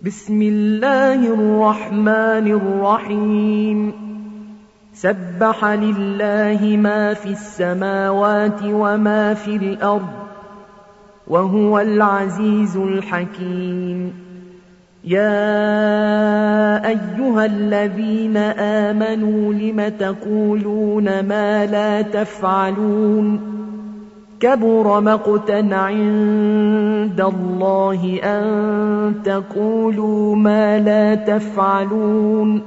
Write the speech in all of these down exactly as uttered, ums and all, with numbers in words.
بسم الله الرحمن الرحيم سبح لله ما في السماوات وما في الأرض وهو العزيز الحكيم. يا أيها الذين آمنوا لم تقولون ما لا تفعلون كبر مقتا عند الله أن تقولوا ما لا تفعلون.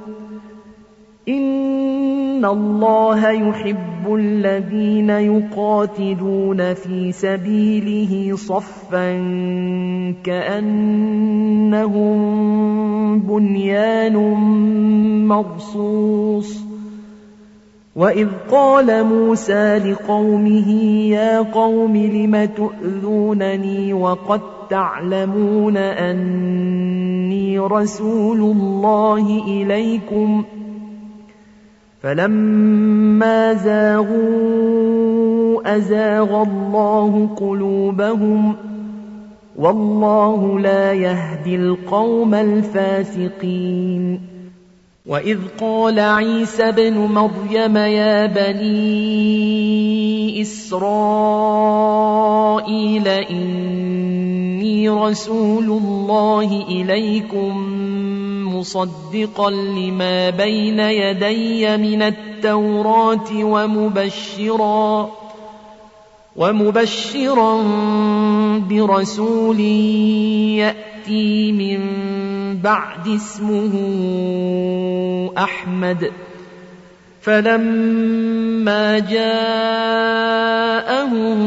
إن الله يحب الذين يقاتلون في سبيله صفا كأنهم بنيان مرصوص. وإذ قال موسى لقومه يا قوم لم تؤذونني وقد تعلمون أني رسول الله إليكم فلما زاغوا أزاغ الله قلوبهم والله لا يهدي القوم الفاسقين. وإذ قال عيسى ابن مريم يا بني إسرائيل إني رسول الله إليكم مصدقا لما بين يدي من التوراة ومبشرا ومبشرا برسول يأتي من بعد اسمه أحمد. فلما جاءهم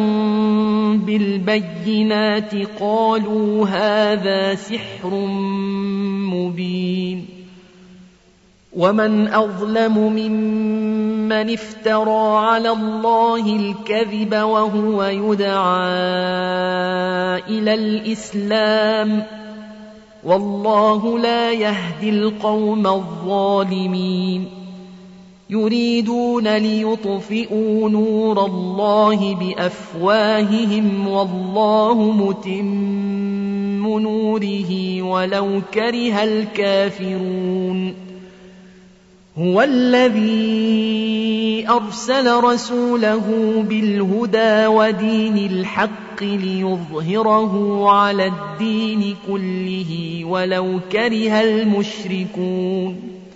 بالبينات قالوا هذا سحر مبين. ومن أظلم ممن افترى على الله الكذب وهو يدعى إلى الإسلام والله لا يهدي القوم الظالمين. يريدون ليطفئوا نور الله بأفواههم والله متم نوره ولو كره الكافرون. هو الذي أرسل رسوله بالهدى ودين الحق ليظهره على الدين كله ولو كره المشركون.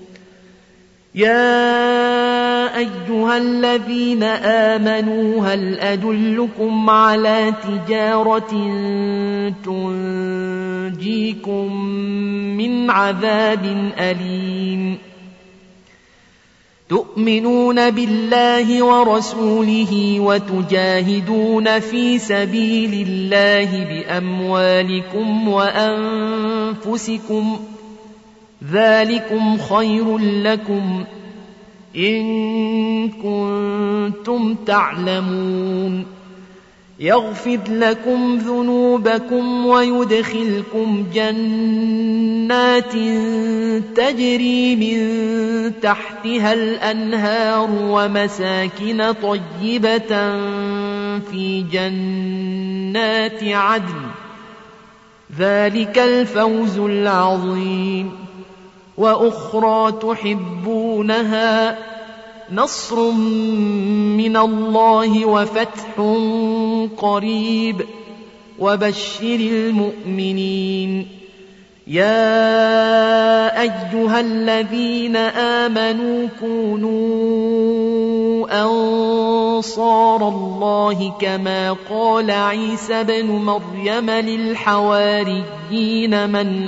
يا أيها الذين آمنوا هل أدلكم على تجارة تنجيكم من عذاب أليم تؤمنون بالله ورسوله وتجاهدون في سبيل الله بأموالكم وأنفسكم ذلكم خير لكم إن كنتم تعلمون. يغفر لكم ذنوبكم ويدخلكم جنات تجري من تحتها الأنهار ومساكن طيبة في جنات عدن ذلك الفوز العظيم. وأخرى تحبونها نصر من الله وفتح قريب وبشر المؤمنين. يا أيها الذين آمنوا كونوا أنصار الله كما قال عيسى بن مريم للحواريين من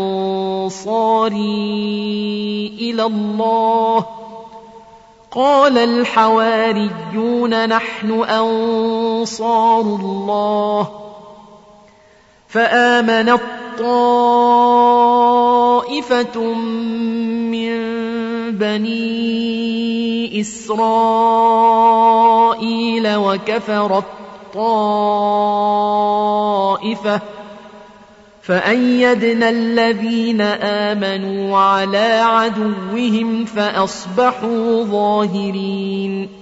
أنصاري إلى الله قال الحواريون نحن أنصار الله. فآمنت طائفة من بني إسرائيل وكفرت طائفة فأيدنا الذين آمنوا على عدوهم فأصبحوا ظاهرين.